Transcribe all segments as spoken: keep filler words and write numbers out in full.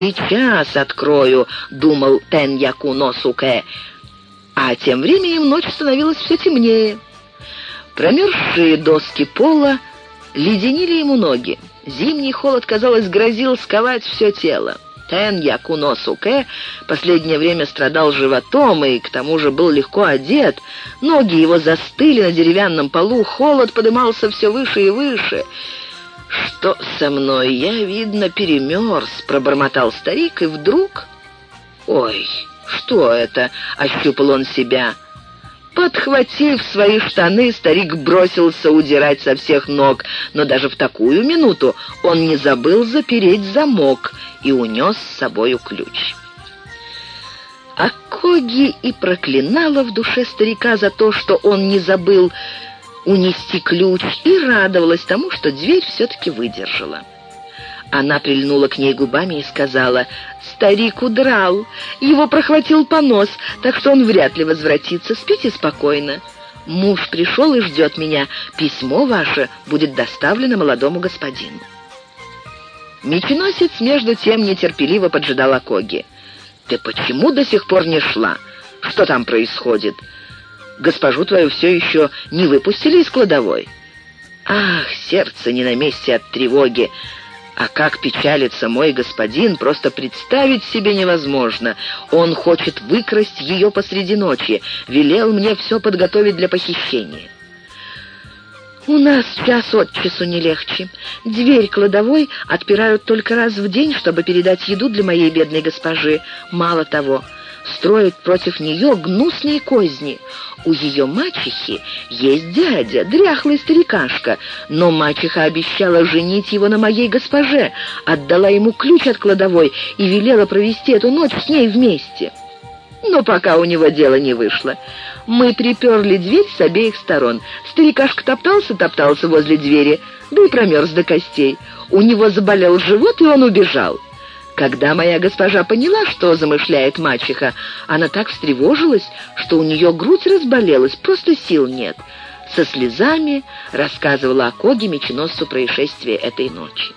сейчас открою», — думал Тен-Яку но Суке. А тем временем ночь становилась все темнее. Промерзшие доски пола леденили ему ноги. Зимний холод, казалось, грозил сковать все тело. Тен-Яку но Суке последнее время страдал животом и к тому же был легко одет. Ноги его застыли на деревянном полу, холод подымался все выше и выше. «Что со мной? Я, видно, перемерз», — пробормотал старик, и вдруг... «Ой, что это?» — ощупал он себя. Подхватив свои штаны, старик бросился удирать со всех ног, но даже в такую минуту он не забыл запереть замок и унес с собою ключ. Акоги и проклинала в душе старика за то, что он не забыл унести ключ, и радовалась тому, что дверь все-таки выдержала. Она прильнула к ней губами и сказала: «Старик удрал, его прохватил понос, так что он вряд ли возвратится. Спите спокойно. Муж пришел и ждет меня. Письмо ваше будет доставлено молодому господину». Меченосец, между тем, нетерпеливо поджидал Акоги. «Ты почему до сих пор не шла? Что там происходит? Госпожу твою все еще не выпустили из кладовой?» «Ах, сердце не на месте от тревоги! А как печалится мой господин, просто представить себе невозможно. Он хочет выкрасть ее посреди ночи, велел мне все подготовить для похищения». «У нас час от часу не легче. Дверь кладовой отпирают только раз в день, чтобы передать еду для моей бедной госпожи. Мало того, строят против нее гнусные козни. У ее мачехи есть дядя, дряхлый старикашка, но мачеха обещала женить его на моей госпоже, отдала ему ключ от кладовой и велела провести эту ночь с ней вместе. Но пока у него дело не вышло. Мы приперли дверь с обеих сторон. Старикашка топтался-топтался возле двери, да и промерз до костей. У него заболел живот, и он убежал. Когда моя госпожа поняла, что замышляет мачеха, она так встревожилась, что у нее грудь разболелась, просто сил нет. Со слезами рассказывала Акоги меченосцу происшествие этой ночи.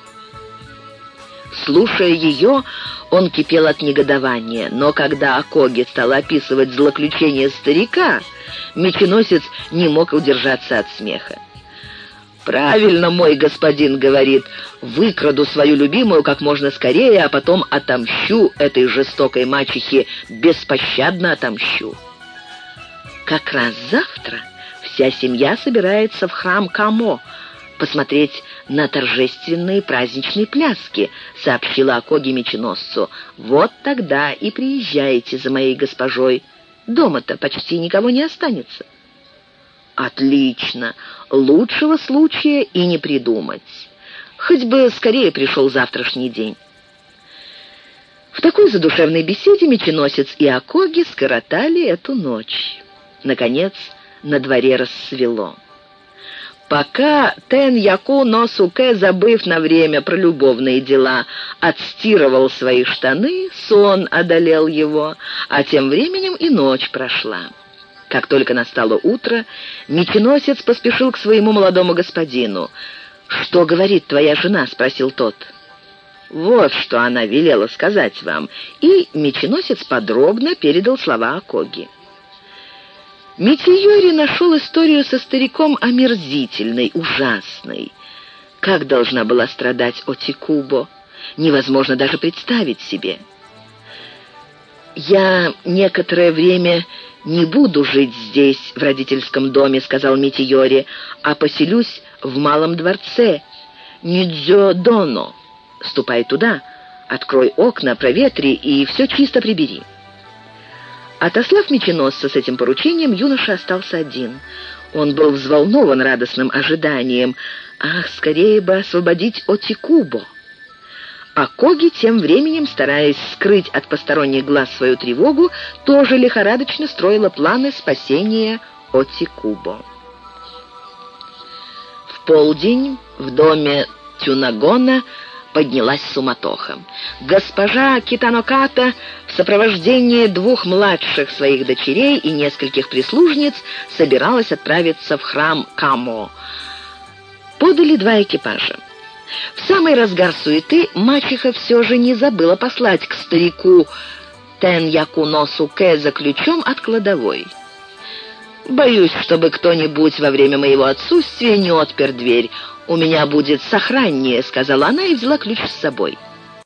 Слушая ее, он кипел от негодования, но когда Акоги стала описывать злоключения старика, меченосец не мог удержаться от смеха. «Правильно мой господин говорит, выкраду свою любимую как можно скорее, а потом отомщу этой жестокой мачехе, беспощадно отомщу». Как раз завтра вся семья собирается в храм Камо посмотреть на торжественные праздничные пляски, сообщила Акоги меченосцу. «Вот тогда и приезжайте за моей госпожой. Дома-то почти никого не останется». «Отлично! Лучшего случая и не придумать. Хоть бы скорее пришел завтрашний день». В такой задушевной беседе меченосец и Акоги скоротали эту ночь. Наконец, на дворе рассвело. Пока Тен-Яку но Суке, забыв на время про любовные дела, отстирывал свои штаны, сон одолел его, а тем временем и ночь прошла. Как только настало утро, меченосец поспешил к своему молодому господину. «Что говорит твоя жена?» — спросил тот. «Вот что она велела сказать вам». И меченосец подробно передал слова Акоги. Митийори нашел историю со стариком омерзительной, ужасной. Как должна была страдать Отикубо, невозможно даже представить себе. «Я некоторое время не буду жить здесь, в родительском доме», — сказал Митийори, «а поселюсь в малом дворце Нидзё-доно. Ступай туда, открой окна, проветри и все чисто прибери». Отослав меченосца с этим поручением, юноша остался один. Он был взволнован радостным ожиданием. Ах, скорее бы освободить Отикубо! Акоги, тем временем, стараясь скрыть от посторонних глаз свою тревогу, тоже лихорадочно строила планы спасения Отикубо. В полдень в доме Тюнагона поднялась суматоха. Госпожа Китаноката в сопровождении двух младших своих дочерей и нескольких прислужниц собиралась отправиться в храм Камо. Подали два экипажа. В самый разгар суеты мачеха все же не забыла послать к старику Тен-Яку Суке за ключом от кладовой. «Боюсь, чтобы кто-нибудь во время моего отсутствия не отпер дверь. У меня будет сохраннее», — сказала она и взяла ключ с собой.